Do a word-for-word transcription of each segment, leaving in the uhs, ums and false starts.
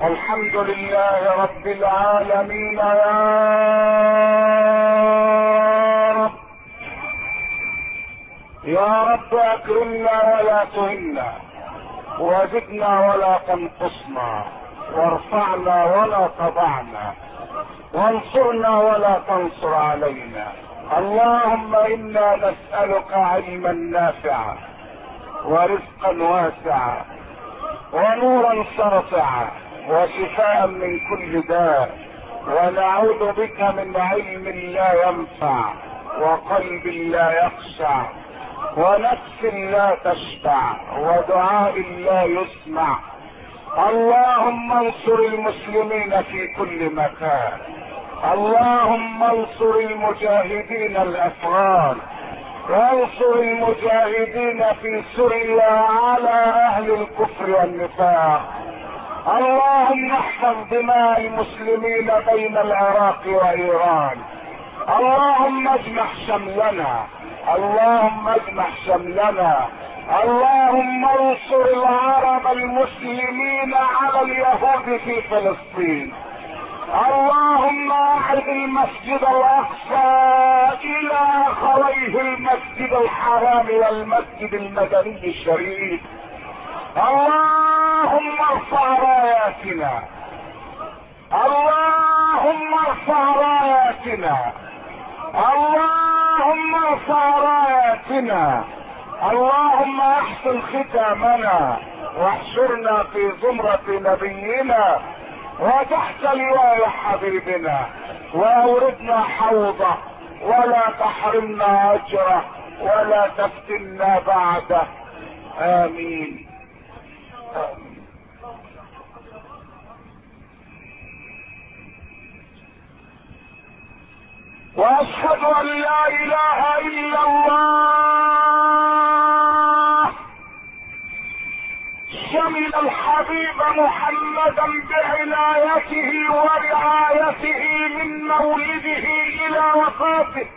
الحمد لله رب العالمين يا رب. يا رب اكرمنا ولا تهنا، وزدنا ولا تنقصنا، وارفعنا ولا تضعنا، وانصرنا ولا تنصر علينا. اللهم انا نسألك علما نافعا ورزقا واسعا ونورا ساطعا وشفاء من كل داء، ونعوذ بك من علم لا ينفع وقلب لا يخشع ونفس لا تشبع ودعاء لا يسمع. اللهم انصر المسلمين في كل مكان، اللهم انصر المجاهدين الافغان، وانصر المجاهدين في سوريا على اهل الكفر والنفاق. اللهم احفظ دماء المسلمين بين العراق وايران. اللهم اجمع شملنا، اللهم اجمع شملنا. اللهم انصر العرب المسلمين على اليهود في فلسطين. اللهم اعد المسجد الاقصى الى اخريه المسجد الحرام والمسجد المدني الشريف. اللهم ارفع راياتنا، اللهم ارفع راياتنا، اللهم ارفع راياتنا. اللهم احسن ختامنا واحشرنا في زمرة نبينا وتحت لواء حبيبنا، واوردنا حوضه ولا تحرمنا اجره ولا تفتنا بعده. امين آمين. واشهد ان لا اله الا الله شمل الحبيب محمدا بعنايته ورعايته من مولده الى وفاته.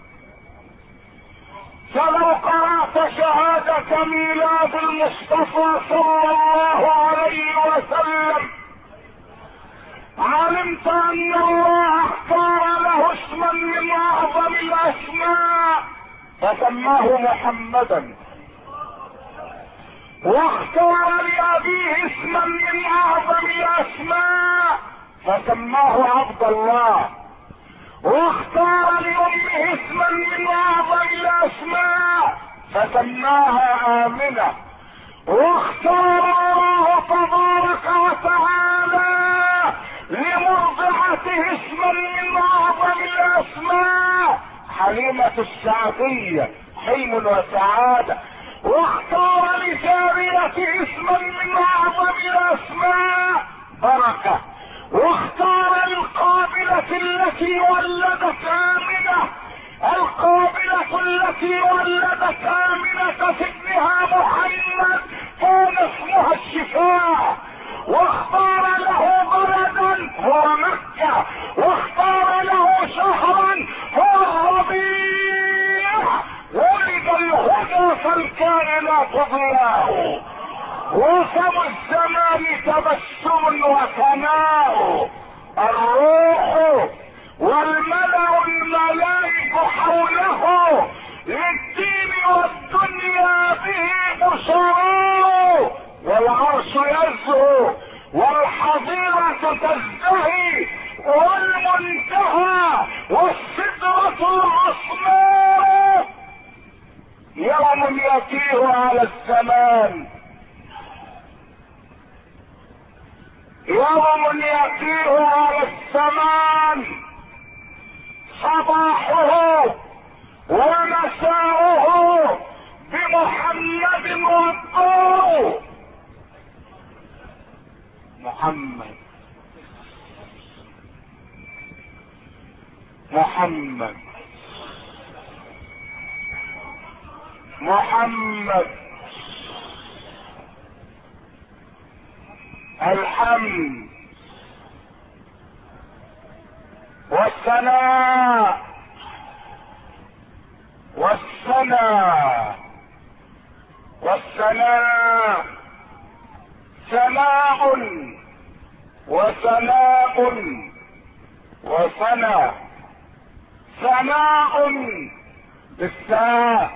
فلو قرأت شهادة ميلاد المصطفى صلى الله عليه وسلم علمت ان الله اختار له اسما من اعظم الاسماء فسماه محمدا، واختار لابيه اسما من اعظم الاسماء فسماه عبد الله، واختار لامه اسما من اعظم الاسماء فسماها امنه، واختار الله تبارك وتعالى لمرضعته اسما من اعظم الاسماء حليمة السعدية، حلم وسعادة، واختار لجاريته اسما من اعظم الاسماء بركة، واختار للقابلة التي ولدت آمنة، القابلة التي ولدت آمنة في ابنها محمد كان اسمها الشفاء، واختار له بلدا هو مكة، واختار له شهرا هو الربيع، ولد الهدى فالكائنات ضياء، وسم الزمان تبسم وثناء، الروح والملأ الملائك حوله للدين والدنيا به بشراء، والعرش يزهو والحظيرة تزدهي والمنتهى والسدرة العصماء. يوم يطير على الزمان، يوم يطير على الزمان صباحه ومساؤه بمحمد والطور. محمد محمد محمد الحمد والثناء والثناء والثناء ثناء وسناء وسنا، سناء بالساء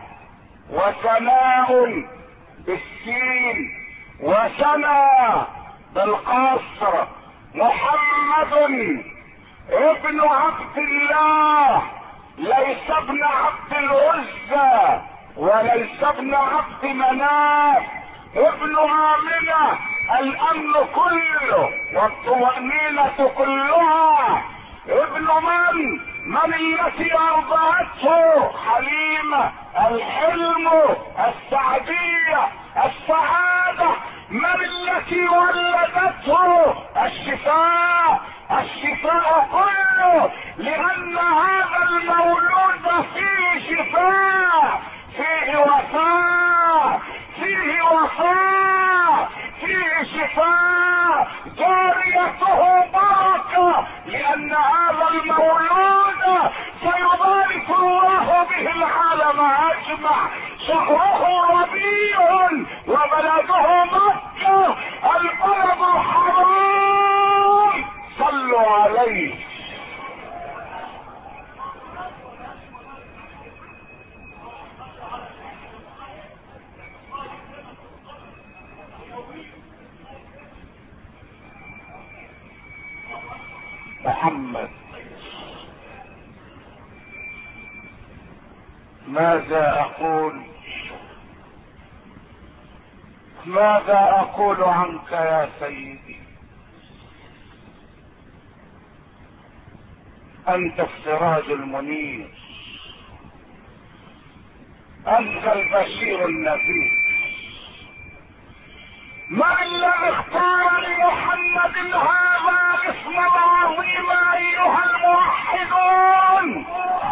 وسناء بالسين وسنا بالقصر. محمد ابن عبد الله، ليس ابن عبد العزى وليس ابن عبد مناف، ابن آمنة، الامن كله والطمأنينة كلها. ابن من؟ من التي ارضعته؟ حليمة، الحلم، السعدية، السعادة. من التي ولدته؟ الشفاء، الشفاء كله، لان هذا المولود فيه شفاء، فيه وفاء، فيه وفاء، فيه شفاء، جاريته بركة، لان هذا المولود سيبارك الله به العالم اجمع. شهره ربيع وبلده مكة، البلد الحرام. صلوا عليه. محمد. ماذا اقول؟ ماذا اقول عنك يا سيدي؟ انت السراج المنير، انت البشير النذير. من الذي اختار لمحمد هذا الاسم العظيم ايها الموحدون؟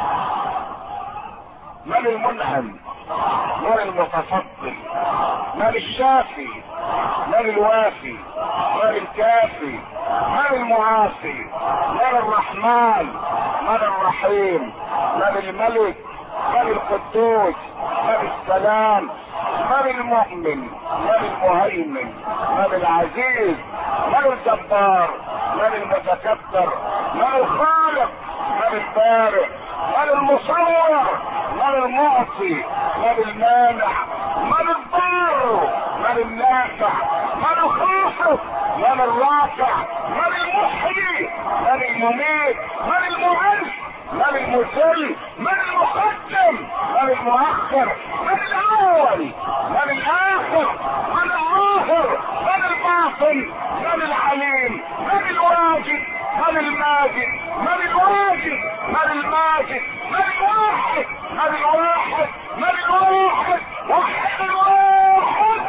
من المنعم؟ من المتفضل؟ من الشافي؟ من الوافي؟ من الكافي؟ من المعافي؟ من الرحمن؟ من الرحيم؟ من الملك؟ من القدوس؟ من السلام؟ من المؤمن؟ من المهيمن؟ من العزيز؟ من الجبار؟ من المتكبر؟ من الخالق؟ من البارئ؟ من المصور؟ من المعطي؟ من المانع؟ من الضار؟ من النافع؟ من الخافض؟ من الرافع؟ من المحيي؟ من المميت؟ من المعز؟ من المذل؟ من المقدم؟ من المؤخر؟ من الاول؟ من الاخر؟ من الظاهر؟ من الباطن؟ من العليم؟ من الواجد؟ من الماجد؟ من الواجد؟ من الماجد؟ من الواحد؟ من الواحد؟ من الواحد؟ واحد الواحد.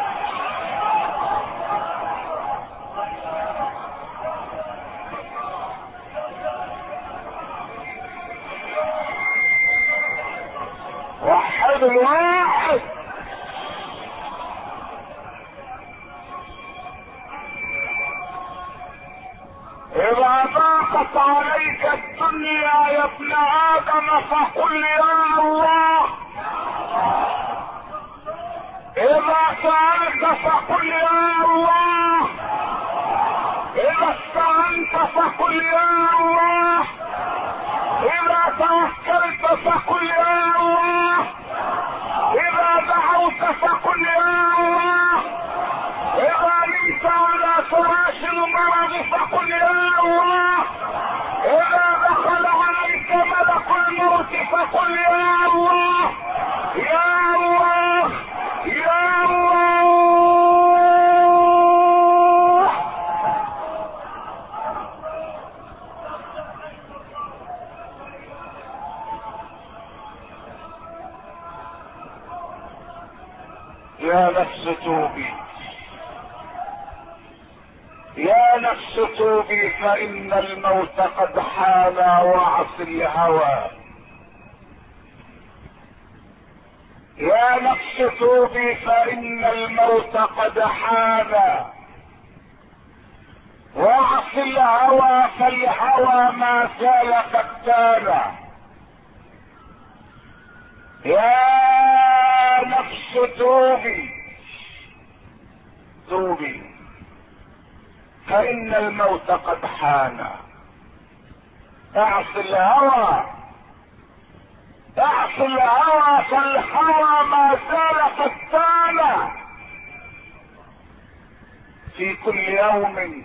واحد الواحد. اذا ضاقت عليك الدنيا يا ابن ادم فقل يا الله. اذا سألت فقل يا الله. اذا استعنت فقل يا الله. اذا توكلت فقل يا الله. اذا دعوت فقل يا الله. اذا نمت على فراش المرض فقل يا الله. اذا دخل عليك ملك الموت فقل يا الله. يا الله يا الله. يا نفس توبي، يا نفس توبي، فإن الموت قد حان وعص الهوى. يا نفس توبي، فإن الموت قد حان وعص الهوى، فالهوى ما زال قتالا. يا نفس توبي توبي، فإن الموت قد حان. اعص الهوى، اعص الهوى، فالهوى ما زال فتانا. في كل يوم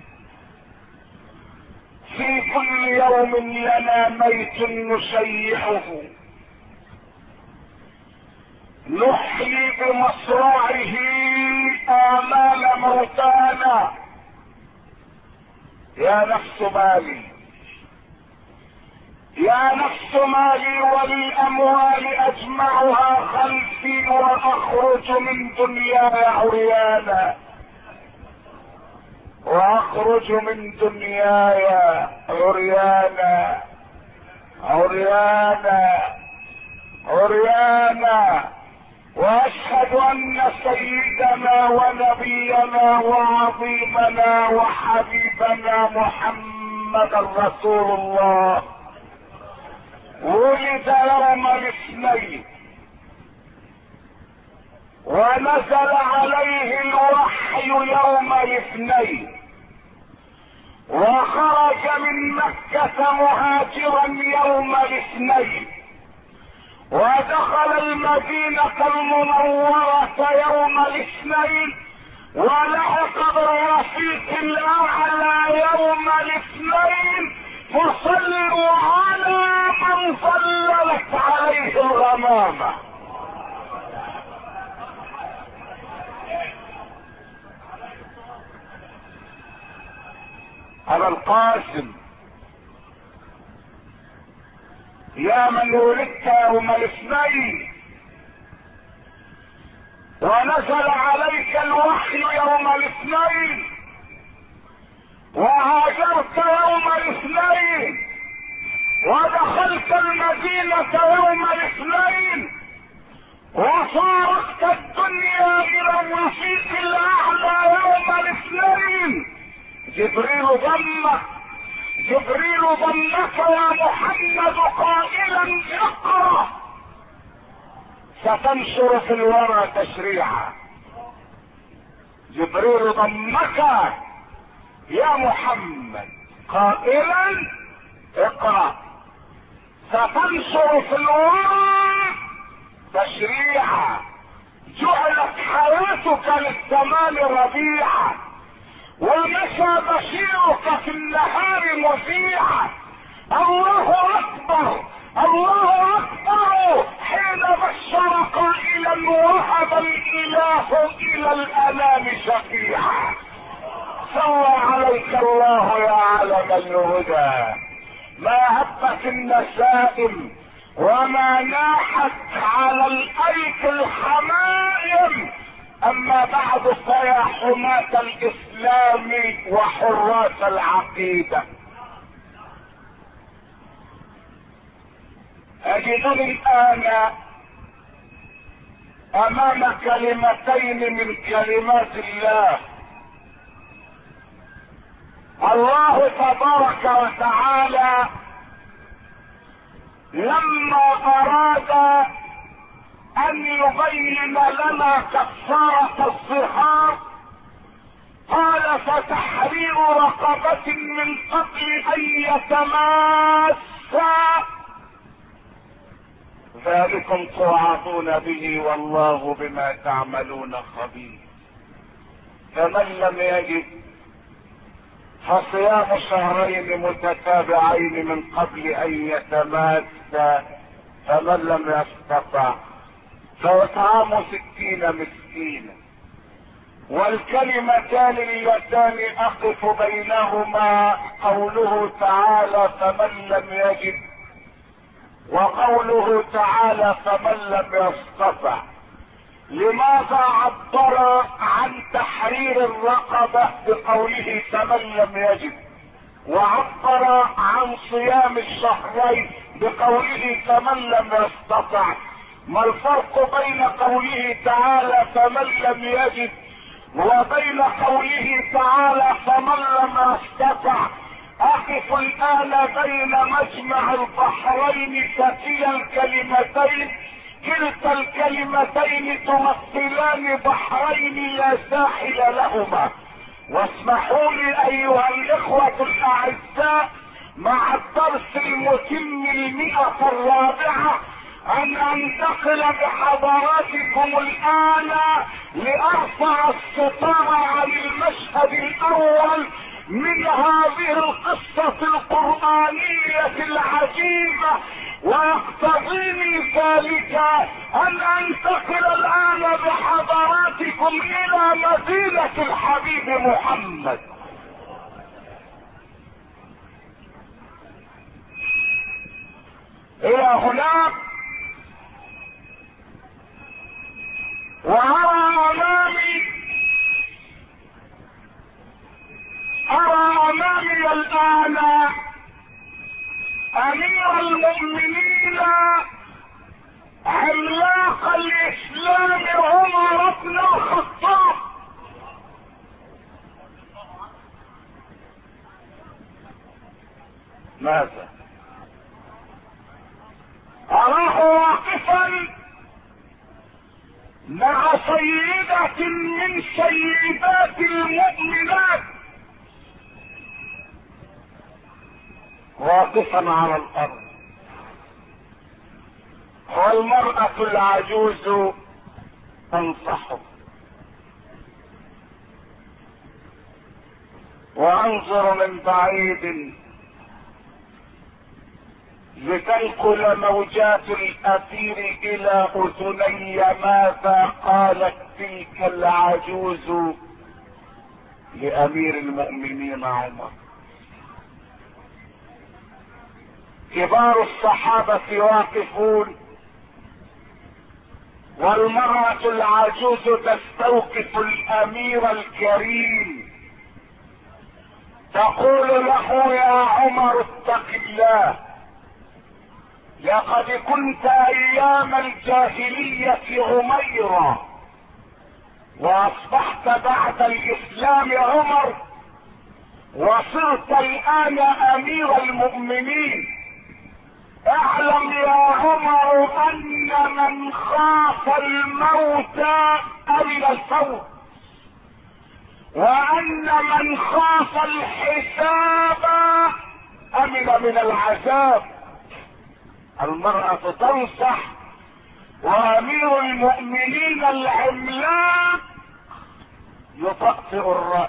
في كل يوم لنا ميت نشيعه، نحيي بمصرعه آمال موتانا. يا نفس مالي، يا نفس مالي وللأموال أجمعها خلفي، وأخرج من دنياي عريانا، وأخرج من دنياي عريانا عريانا عريانا. واشهد ان سيدنا ونبينا وعظيمنا وحبيبنا محمد رسول الله ولد يوم الاثنين، ونزل عليه الوحي يوم الاثنين، وخرج من مكة مهاجرا يوم الاثنين، ودخل المدينة المنورة يوم الاثنين، ولحق بالرفيق الاعلى يوم الاثنين. فصلوا على من ظللت عليه الغمامة. على القاسم، يا من ولدت يوم الاثنين، ونزل عليك الوحي يوم الاثنين، وهاجرت يوم الاثنين، ودخلت المدينة يوم الاثنين، وفارقت الدنيا الى الرفيق الاعلى يوم الاثنين. جبريل ضمك جبريل ضمك يا محمد قائلا اقرأ، ستنشر في الورى تشريعا. جبريل ضمك يا محمد قائلا اقرأ، ستنشر في الورى تشريعا. جعلت حياتك للزمان ربيعا، ومشى بشيرك في النهار مذيعا. الله اكبر الله اكبر حين بشر قائلا وهب الاله الى الانام شفيعا. صلى عليك الله يا علم الهدى، ما هبت النسائم وما ناحت على الايك الحمائم. اما بعد فيا حماة الاسلام وحراس العقيدة، اجدني الان امام كلمتين من كلمات الله. الله تبارك وتعالى لما اراد ان يبين لنا كفارة الظهار قال فتحرير رقبة من قبل ان يتماسا، ذلكم توعظون به والله بما تعملون خبير. فمن لم يجد فصيام شهرين متتابعين من قبل ان يتماسا، فمن لم يستطع فاطعام ستين مسكينا. والكلمتان اللتان اقف بينهما قوله تعالى فمن لم يجد، وقوله تعالى فمن لم يستطع. لماذا عبر عن تحرير الرقبة بقوله فمن لم يجد، وعبر عن صيام الشهرين بقوله فمن لم يستطع؟ ما الفرق بين قوله تعالى فمن لم يجد وبين قوله تعالى فمن لم يستطع؟ اقف الان بين مجمع البحرين فكلا الكلمتين، كلتا الكلمتين تمثلان بحرين لا ساحل لهما، واسمحوا لي ايها الاخوة الاعزاء مع الدرس المتم المئة الرابعة ان انتقل بحضراتكم الان لارفع الستار عن المشهد الاول من هذه القصة القرآنية العجيبة، ويقتضيني ذلك ان انتقل الان بحضراتكم الى مدينة الحبيب محمد. الى هناك وارى امامي ارى امامي الان امير المؤمنين عملاق الاسلام عمر بن الخطاب. ماذا؟ اراه واقفا مع سيدة من سيدات المؤمنات، واقفا على الارض، والمرأة العجوز تنصحه. وانظر من بعيد لتنقل موجات الاثير الى اذني ماذا قالت تلك العجوز لامير المؤمنين عمر. كبار الصحابة واقفون، والمرأة العجوز تستوقف الامير الكريم تقول له يا عمر اتق الله، لقد كنت ايام الجاهلية عميرا واصبحت بعد الاسلام عمر وصرت الان امير المؤمنين. اعلم يا عمر ان من خاف الموت امن الفوت، وان من خاف الحساب امن من العذاب. المرأة تنصح وامير المؤمنين العملاق يطأطئ الرأس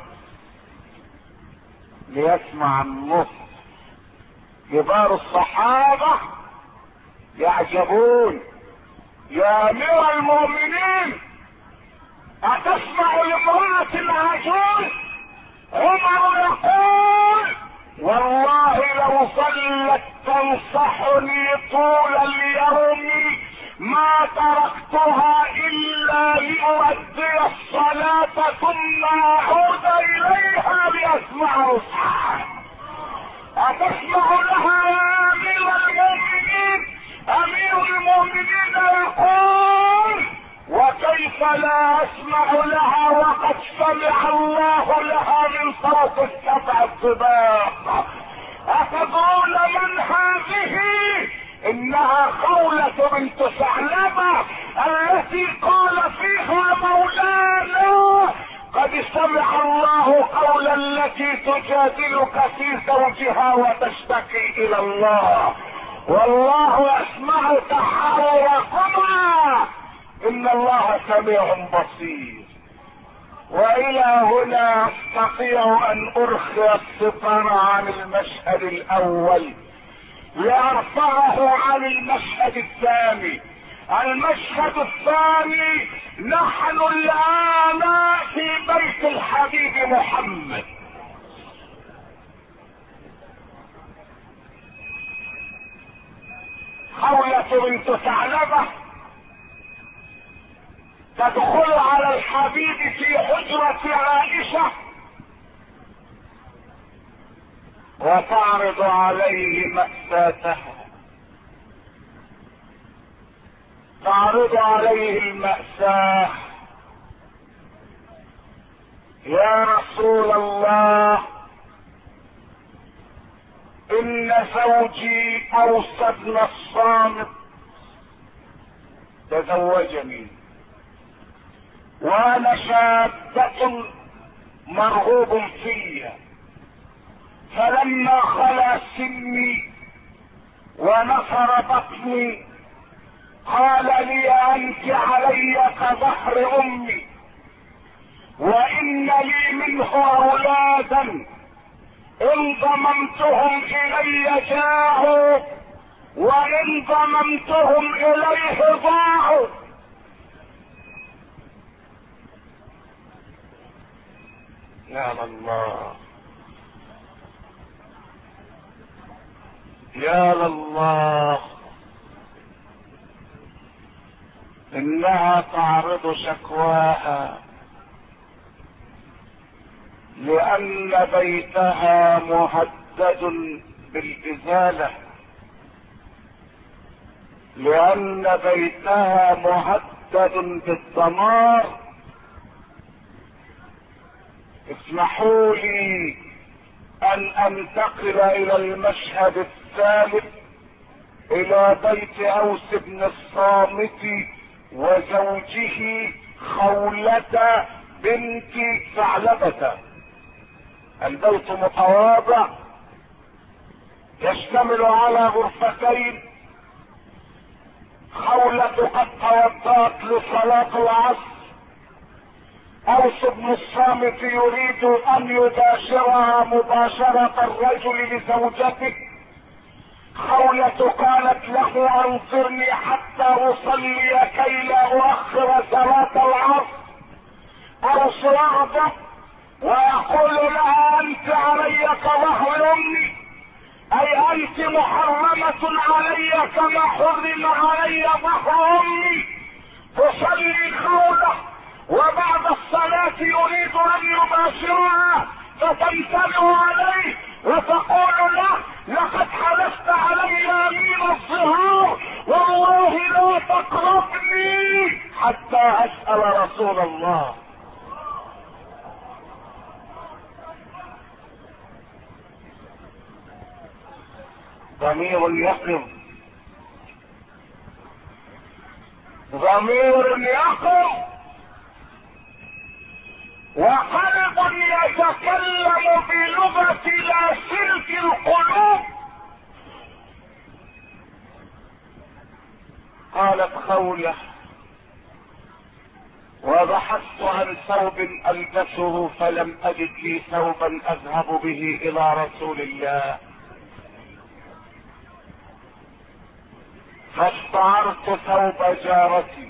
ليسمع النص. كبار الصحابة يعجبون. يا امير المؤمنين اتسمع لامرأة عجوز؟ عمر يقول والله لو ظلت تنصحني طول اليوم ما تركتها الا لأؤدي الصلاة ثم اعود اليها لاسمع نصحها. اتسمع لها يا امير المؤمنين؟ امير المؤمنين يقول وكيف لا اسمع لها وقد سمع الله لها من صوت السبع الطباق. اتدرون من هذه؟ انها خولة بنت ثعلبة التي قال فيها مولانا قد سمع الله قول التي تجادلك في زوجها وتشتكي الى الله، والله يسمع تحاوركما ان الله سميع بصير. والى هنا استطيع ان ارخي الستار عن المشهد الاول لارفعه عن المشهد الثاني. المشهد الثاني نحن الان في بيت الحبيب محمد. خولة بنت ثعلبة تدخل على الحبيب في حجرة عائشة وتعرض عليه مأساتها، تعرض عليه المأساة. يا رسول الله ان زوجي اوصى بن الصامت تزوجني وانا شابة مرغوب في. فلما خلا سني ونصر بطني قال لي انت علي كظهر امي، وان لي منه اولادا ان ضممتهم الي جاعوا وان ضممتهم اليه ضاعوا. يا الله يا الله، انها تعرض شكواها لان بيتها مهدد بالازاله، لان بيتها مهدد بالدمار. اسمحوا لي ان انتقل الى المشهد الثالث، الى بيت اوس بن الصامت وزوجه خولة بنت ثعلبة. البيت متواضع يشتمل على غرفتين. خولة قد توضأت لصلاة العصر، اوس بن الصامت يريد ان يباشرها مباشرة الرجل لزوجته. خولة قالت له انظرني حتى اصلي كي لا اؤخر صلاة العصر. اوس يغضب ويقول لها انت علي كظهر امي، اي انت محرمة علي كما حرم علي ظهر امي. تصلي خولة وبعد الصلاة يريد ان يباشرها فتنتبه عليه وتقول له لقد حلفت علي يمين الظهار والله لا تقربني حتى اسأل رسول الله. ضمير يقظ، ضمير يقظ، وقلب يتكلم بلغة لاسلك القلوب. قالت خولة وبحثت عن ثوب البسه فلم اجد لي ثوبا اذهب به الى رسول الله، فاستعرت ثوب جارتي.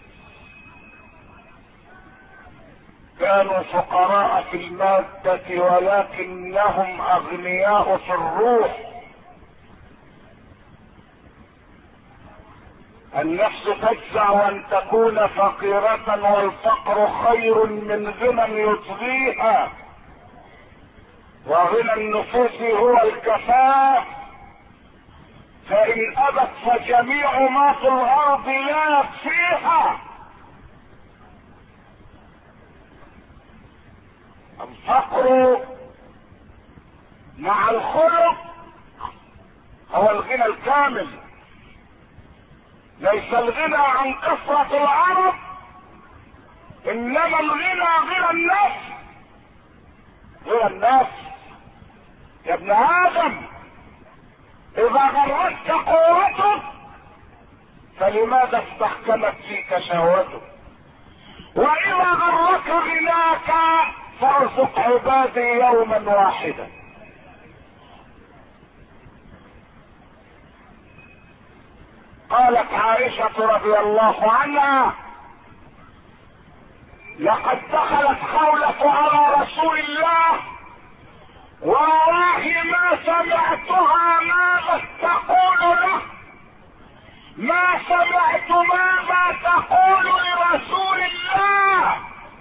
كانوا فقراء في المادة ولكنهم اغنياء في الروح. النفس تجزع وان تكون فقيرة والفقر خير من غنى يطغيها، وغنى النفوس هو الكفاف، فان ابت فجميع ما في الارض لا يكفيها. الفقر مع الخلق هو الغنى الكامل. ليس الغنى عن كثرة العرب، انما الغنى غنى النفس. غنى النفس يا ابن ادم، اذا غرتك قوتك فلماذا استحكمت فيك شهوتك؟ واذا غرك غناك فارزق عبادي يوما واحدا. قالت عائشة رضي الله عنها لقد دخلت خولة على رسول الله والله ما سمعتها ماذا تقول له، ما سمعت ماذا تقول لرسول الله.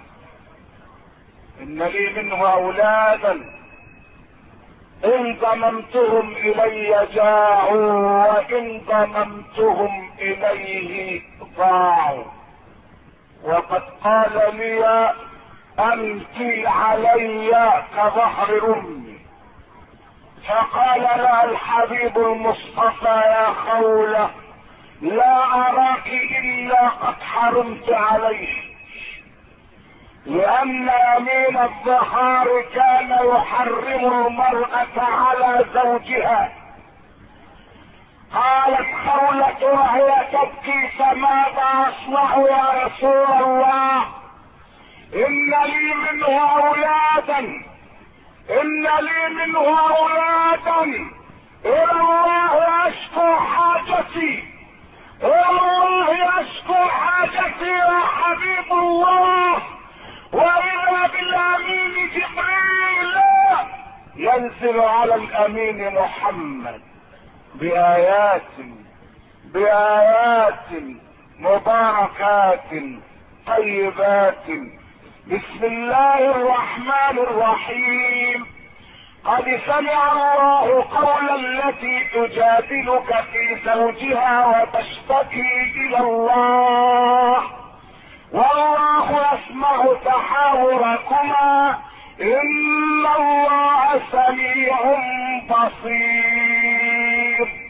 ان لي منه اولادا ان ضممتهم الي جاعوا وان ضممتهم اليه ضاعوا، وقد قال لي انت علي كظهر امي. فقال لها الحبيب المصطفى يا خولة لا اراك الا قد حرمت عليه، لان يمين الظهار كان يحرم المرأة على زوجها. قالت خولة وهي تبكي فماذا اصنع يا رسول الله؟ ان لي منه اولادا ان لي منه اولادا الى الله اشكو حاجتي الى الله اشكو حاجتي يا حبيب الله. واذا بالامين جبريل ينزل على الامين محمد بآيات بآيات مباركات طيبات. بسم الله الرحمن الرحيم. قد سمع الله قول التي تجادلك في زوجها وتشتكي إلى الله والله يسمع تحاوركما إن الله سميع بصير.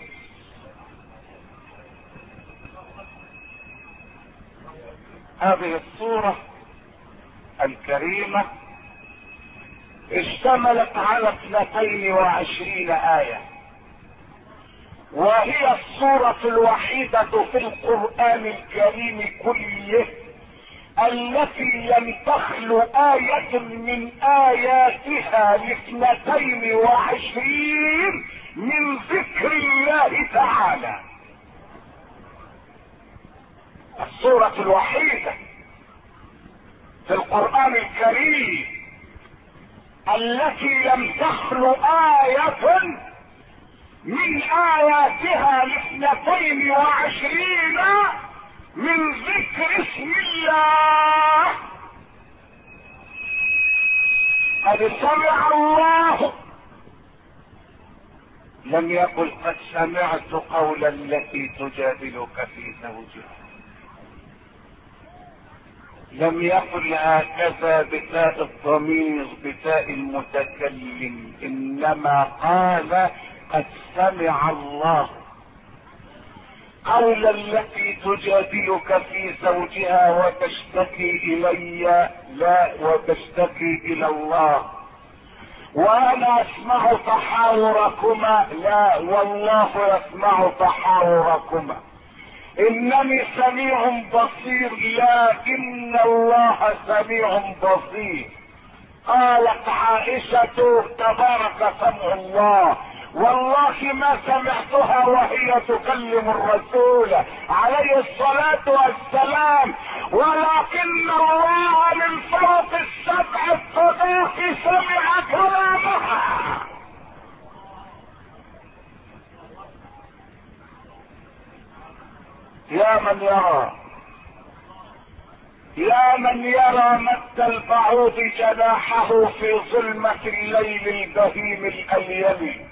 هذه السورة الكريمة اشتملت على اثنتين وعشرين آية، وهي السورة الوحيدة في القرآن الكريم كله التي لم تخلو آية من آياتها لاثنتين وعشرين من ذكر الله تعالى. السورة الوحيدة في القرآن الكريم التي لم تخلو آية من آياتها لاثنتين وعشرين من ذكر اسم الله. قد سمع الله، لم يقل قد سمعت قول التي تجادلك في زوجها، لم يقل هكذا بتاء الضمير بتاء المتكلم، انما قال قد سمع الله قول التي تجادلك في زوجها وتشتكي الي، لا وتشتكي الى الله. وانا اسمع تحاوركما، لا والله يسمع تحاوركما. انني سميع بصير، لا ان الله سميع بصير. قالت عائشة تبارك سمع الله والله ما سمعتها وهي تكلم الرسول عليه الصلاة والسلام، ولكن الله من فوق السبع الطباق سمع كلامها. يا من يرى يا من يرى مد البعوض جناحه في ظلمة الليل البهيم الأليم،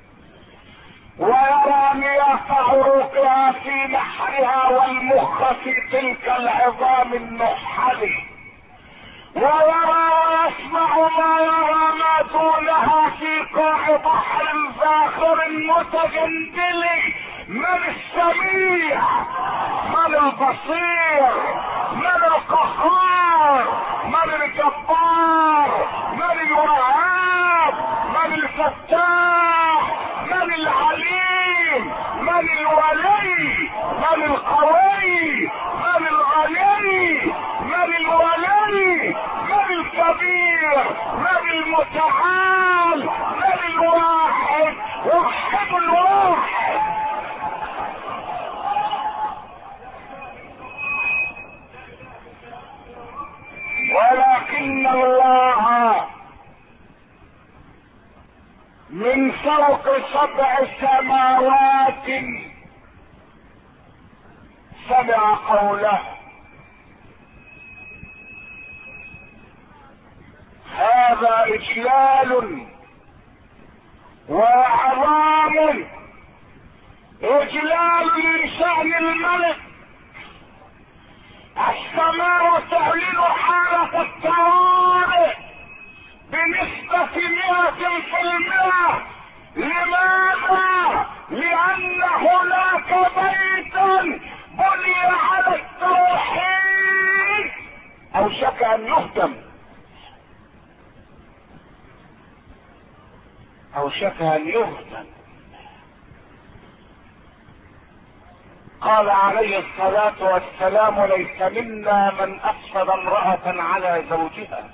ويرى مياه عروقها في نحرها والمخ في تلك العظام النحل، ويرى ويسمع ما يرى ما دونها في قاع بحر فاخر متجندل. من السميع؟ من البصير؟ من القهار؟ من الجبار؟ من الوهاب؟ من الفتاح؟ من العليم؟ من الولي؟ من القوي؟ من الغني؟ من الولي؟ من الكبير؟ من المتعال؟ من الواحد؟ وحد الواحد. ولكن الله من فوق سبع سماوات سمع قوله. هذا اجلال واعظام، اجلال من شأن الملك. السماء تعلن حالة الطوارئ بنسبة مئة في المئة. لماذا؟ لأن هناك بيتا بني على التوحيد أوشك ان يهدم، اوشك ان يهدم. قال عليه الصلاة والسلام: ليس منا من افسد امرأة على زوجها،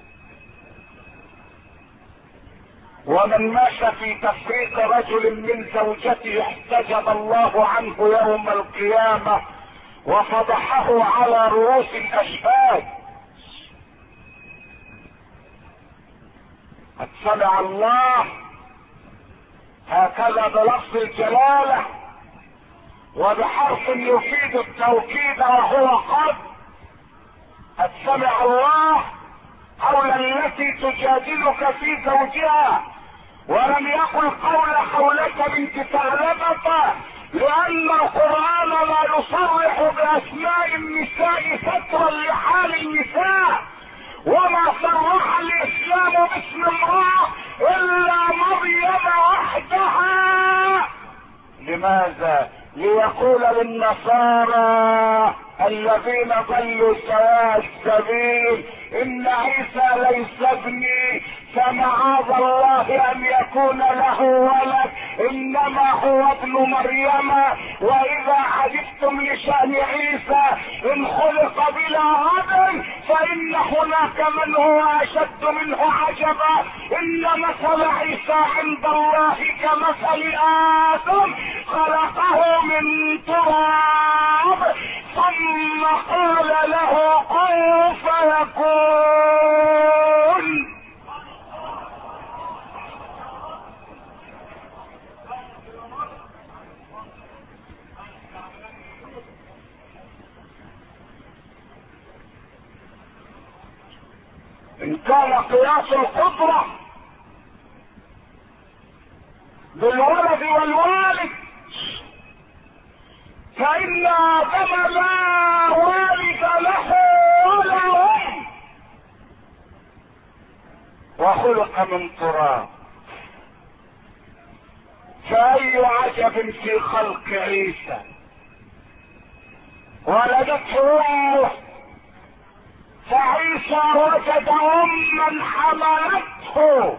ومن ماشى في تفريق رجل من زوجته احتجب الله عنه يوم القيامة وفضحه على رؤوس الاشهاد. قد سمع الله هكذا بلفظ الجلالة وبحرف يفيد التوكيد وهو قد. قد سمع الله قول التي تجادلك في زوجها، ولم يقل قول حولك بنت ثعلبة، لان القرآن لا يصرح باسماء النساء سترا لحال النساء، وما صرح الاسلام باسم امرأة الا مريم وحدها. لماذا؟ ليقول للنصارى الذين ضلوا سواء السبيل ان عيسى ليس ابني، فمعاذ الله ان يكون له ولد، انما هو ابن مريم. واذا عجبتم لشأن عيسى ان خلق بلا اب فان هناك من هو اشد منه عجبا. ان مثل عيسى عند الله كمثل ادم خلقه من تراب ثم قال له كن فيكون. ان كان قياس القدرة بالولد والوالد فإن آدم لا والد له ولا أم، وخلق من تراب. فأي عجب في خلق عيسى، ولدته أمه، فعيسى وجد أما حملته،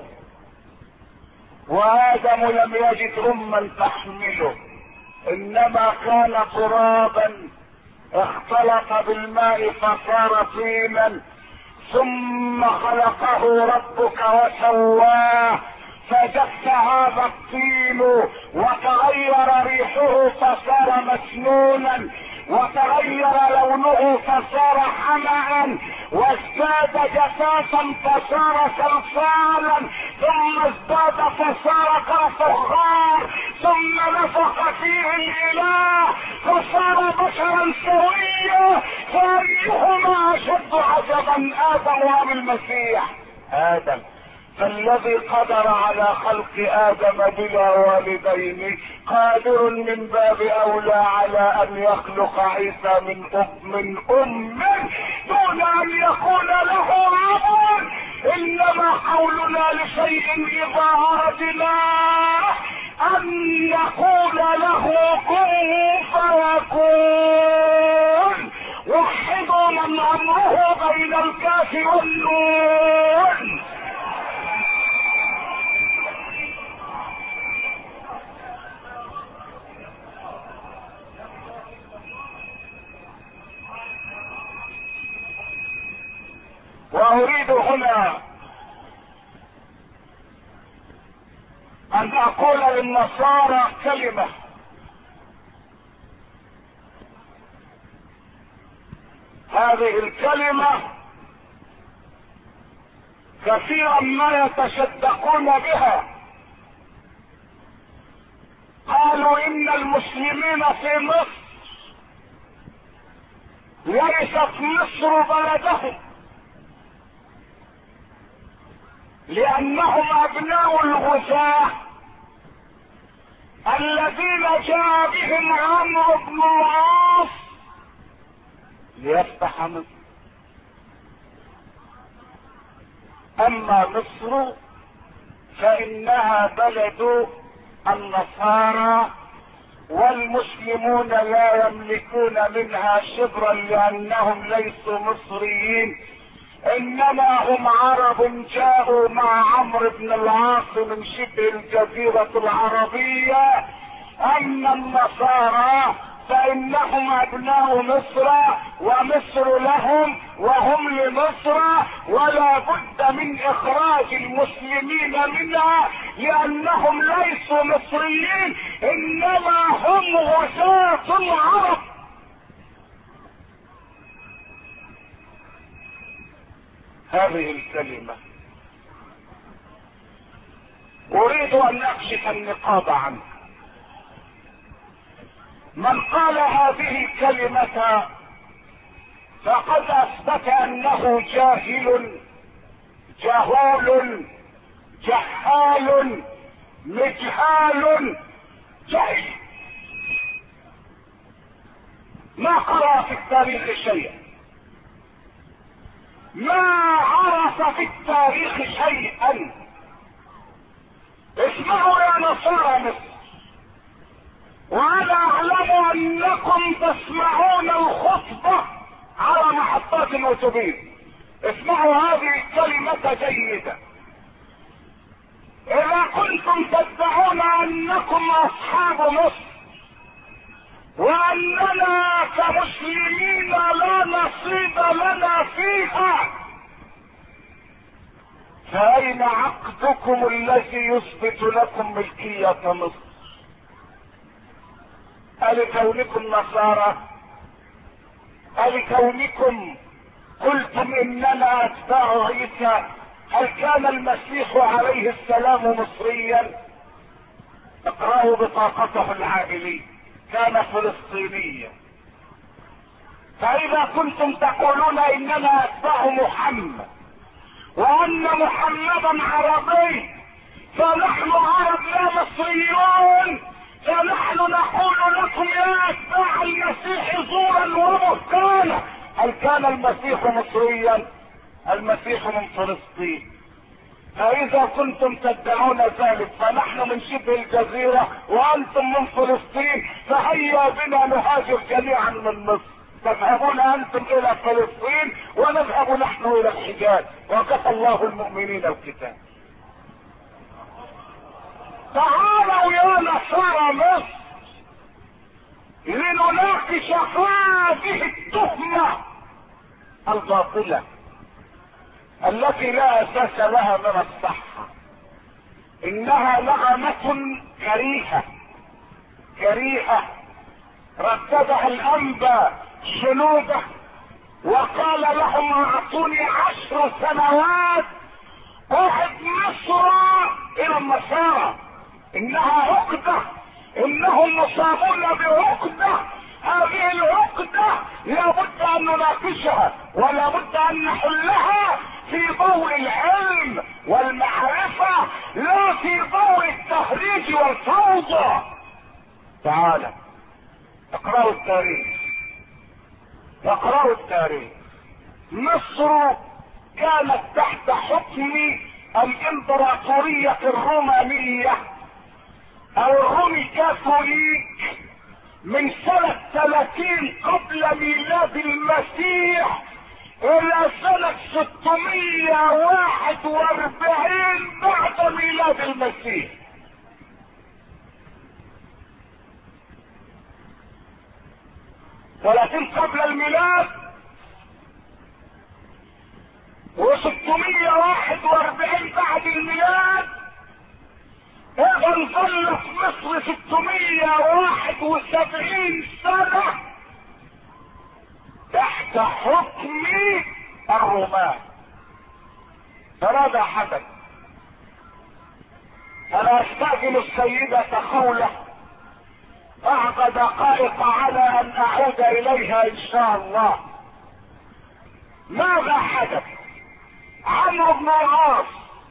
وآدم لم يجد أما تحمله، انما كان ترابا اختلط بالماء فصار طينا، ثم خلقه ربك وسواه فجف هذا الطين وتغير ريحه فصار مسنونا، وتغير لونه فصار حمأ، وازداد جفافا فصار صلصالا، ثم ازداد فصار كالفخار، ثم نفخ فيه الاله فصار بشرا سويا. فايهما اشد عجبا، ادم ام المسيح؟ ادم. فالذي قدر على خلق ادم بلا والدين قادر من باب اولى على ان يخلق عيسى من ام من ام دون ان يكون له اب. انما قولنا لشيء اذا اردناه ان يقول له كن فيكون. وحدوا من امره بين الكاف والنون. واريد هنا ان اقول للنصارى كلمة. هذه الكلمة كثيرا ما يتشدقون بها. قالوا ان المسلمين في مصر ليست مصر بلدهم، لانهم ابناء الغزاة الذين جاء بهم عمرو بن العاص ليفتح مصر. اما مصر فانها بلد النصارى، والمسلمون لا يملكون منها شبرا لانهم ليسوا مصريين، انما هم عرب جاءوا مع عمرو بن العاص من شبه الجزيرة العربية. اما النصارى فانهم ابناء مصر ومصر لهم وهم لمصر، ولا بد من اخراج المسلمين منها لانهم ليسوا مصريين انما هم غزاة العرب. هذه الكلمة اريد ان اكشف النقاب عنها. من قال هذه الكلمة فقد اثبت انه جاهل جهول جهال مجهال جاهل، ما قرأ في التاريخ شيئا، ما عرف في التاريخ شيئا. اسمعوا يا نصارى مصر، وانا اعلم انكم تسمعون الخطبة على محطات الاتوبيس. اسمعوا هذه الكلمة جيدة. اذا كنتم تدعون انكم اصحاب مصر واننا كمسلمين لا نصيب لنا فيها، فاين عقدكم الذي يثبت لكم ملكية مصر؟ ألكونكم نصارى؟ ألكونكم قلتم اننا اتباع عيسى؟ هل كان المسيح عليه السلام مصريا؟ اقرأوا بطاقته العائلية، كان فلسطينيا. فاذا كنتم تقولون اننا اتباع محمد وان محمدا عربي فنحن عرب لا مصريون، فنحن نقول لكم يا اتباع المسيح زورا وبهتانا. هل كان المسيح مصريا؟ المسيح من فلسطين. فاذا كنتم تدعون ذلك فنحن من شبه الجزيرة وانتم من فلسطين، فهيا بنا نهاجر جميعا من مصر. تذهبون انتم الى فلسطين ونذهب نحن الى الحجاز، وكفى الله المؤمنين القتال. تعالوا يا نصارى مصر لنناقش هذه التهمة الباطلة التي لا اساس لها من الصحة. انها لعنة كريهة كريهة رددها الانبا شنوده وقال لهم اعطوني عشر سنوات اعد مصر الى النصارى. انها عقدة، انهم مصابون بعقدة. هذه العقدة لابد ان نناقشها ولابد ان نحلها في ضوء العلم والمعرفة لا في ضوء التهريج والفوضى. تعالى اقرأوا التاريخ، اقرأوا التاريخ. مصر كانت تحت حكم الامبراطورية الرومانية او الرومي كاثوليك من سنة ثلاثين قبل ميلاد المسيح الى سنة ستمائة وواحد واربعين بعد ميلاد المسيح. ثلاثين قبل الميلاد وستمائة وواحد واربعين بعد الميلاد. اذا ظلت مصر ستمائة وواحد وسبعين سنة تحت حكم الرومان. فماذا حدث؟ انا استاذن السيدة خولة بعد دقائق على ان اعود اليها ان شاء الله. ماذا حدث؟ عمرو بن العاص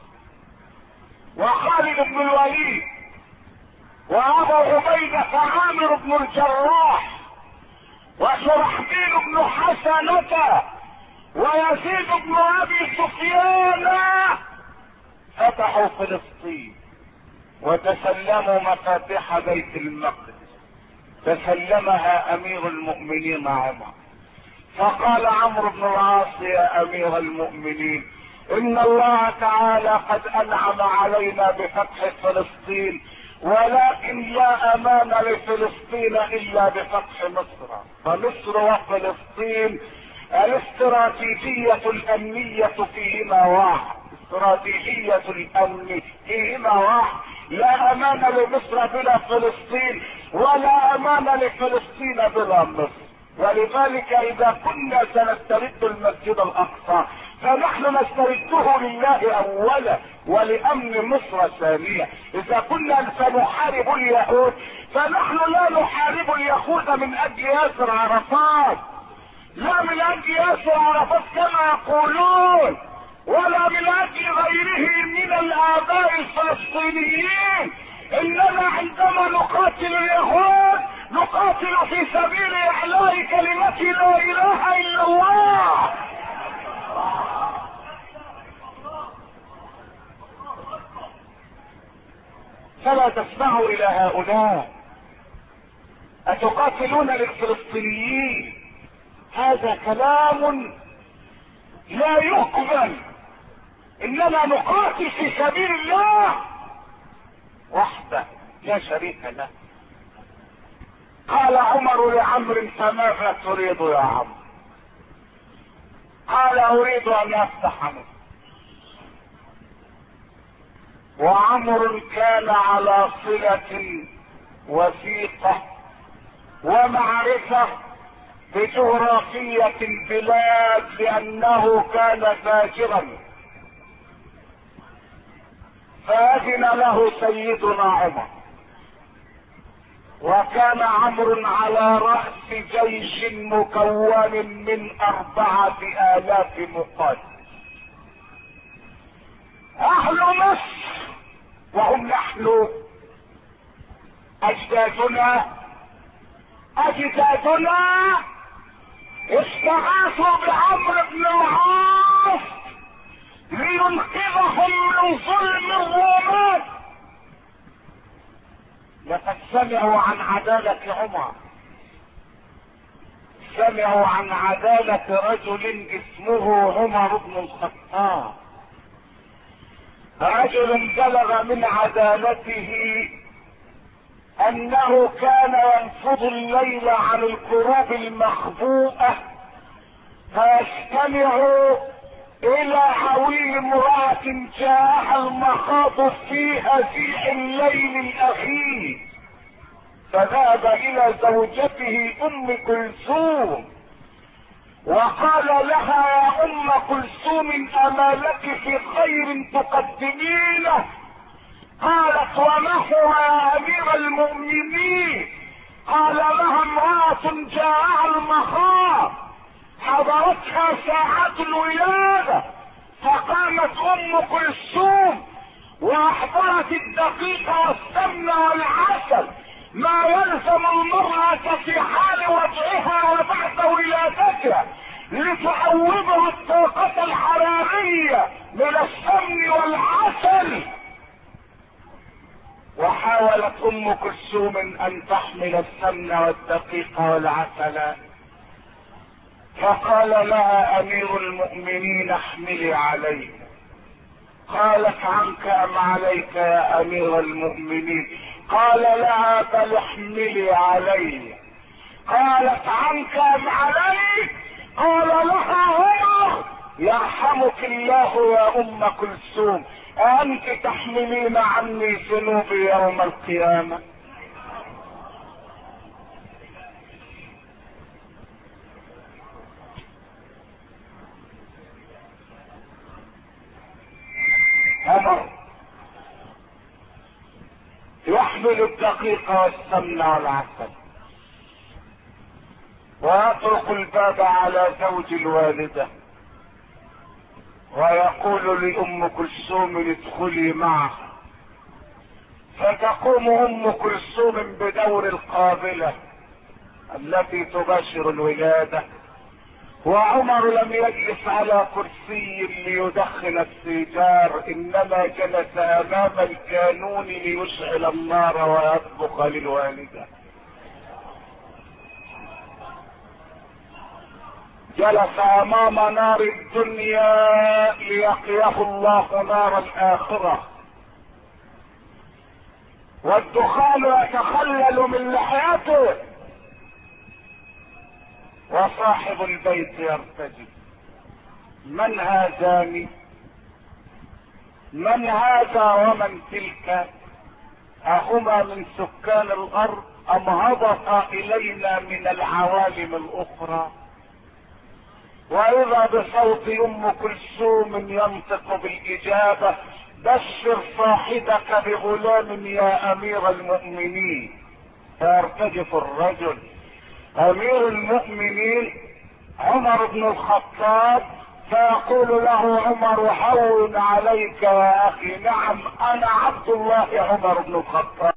وخالد بن الوليد وابو عبيدة عامر بن الجراح وشرحبيل بن حسنة ويزيد بن ابي سفيان فتحوا فلسطين وتسلموا مفاتيح بيت المقدس. تسلمها امير المؤمنين عمر. فقال عمرو بن العاص يا امير المؤمنين ان الله تعالى قد انعم علينا بفتح فلسطين، ولكن لا امان لفلسطين الا بفتح مصر، فمصر وفلسطين الاستراتيجية الامنية فيهما واحد، استراتيجية الامن فيهما واحد، لا امان لمصر بلا فلسطين ولا امان لفلسطين بلا مصر. ولذلك اذا كنا سنسترد المسجد الاقصى فنحن نسترده لله اولا ولامن مصر ثانيا. اذا كنا سنحارب اليهود فنحن لا نحارب اليهود من اجل ياسر عرفات، لا من اجل ياسر عرفات كما يقولون، ولا من اجل غيره من الاباء الفلسطينيين، اننا عندما نقاتل اليهود نقاتل في سبيل اعلاء كلمة لا اله الا الله. فلا تسمعوا الى هؤلاء، اتقاتلون للفلسطينيين؟ هذا كلام لا يقبل. اننا نقاتل في سبيل الله وحده لا شريك له. قال عمر لعمرو فماذا تريد يا عمرو؟ قال اريد ان افتح مصر. وعمرو كان على صلة وثيقة ومعرفة بجغرافية البلاد لانه كان تاجرا، فاذن له سيدنا عمر، وكان عمرو على رأس جيش مكون من اربعة الاف مقاتل. اهل مصر وهم نحن اجدادنا اجدادنا استغاثوا بعمرو بن العاص لينقذهم من ظلم الرومان. لقد سمعوا عن عدالة عمر، سمعوا عن عدالة رجل اسمه عمر بن الخطاب، رجل بلغ من عدالته انه كان ينفض الليل عن الكروب المخبوءة فيستمع الى عويل امرأة جاءها المخاض في هزيع الليل الاخير، فذهب الى زوجته ام كلثوم وقال لها يا ام كلثوم اما لك في خير تقدمينه؟ قالت وما هو يا امير المؤمنين؟ قال لها امرأة جاءها المخاض حضرتها ساعات الولادة، فقامت ام كلثوم واحضرت الدقيق والسمن والعسل ما يلزم المرأة في حال وضعها وبعد ولادتها لتعوضها الطاقة الحرارية من السمن والعسل. وحاولت ام كلثوم ان تحمل السمن والدقيق والعسل، فقال لها امير المؤمنين احملي علي. قالت عنك ام عليك يا امير المؤمنين؟ قال لها بل احملي علي. قالت عنك ام عليك؟ قال لها عمر يرحمك الله يا ام كلثوم، أأنت تحملين عني ذنوبي يوم القيامة؟ هذا يحمل الدقيق والسمن والعسل ويطرق الباب على زوج الوالدة ويقول لأم كلثوم ادخلي معه، فتقوم أم كلثوم بدور القابلة التي تباشر الولادة، وعمر لم يجلس على كرسي ليدخن السيجار، انما جلس امام الكانون ليشعل النار ويطبخ للوالدة. جلس امام نار الدنيا ليقيه الله نار الاخرة، والدخان يتخلل من لحيته، وصاحب البيت يرتجف: من هذان؟ من هذا ومن تلك؟ اهما من سكان الارض ام هبطا الينا من العوالم الاخرى؟ واذا بصوت ام كلثوم ينطق بالاجابة: بشر صاحبك بغلام يا امير المؤمنين. فيرتجف الرجل. امير المؤمنين عمر بن الخطاب، فيقول له عمر: هون عليك يا اخي. نعم انا عبد الله عمر بن الخطاب.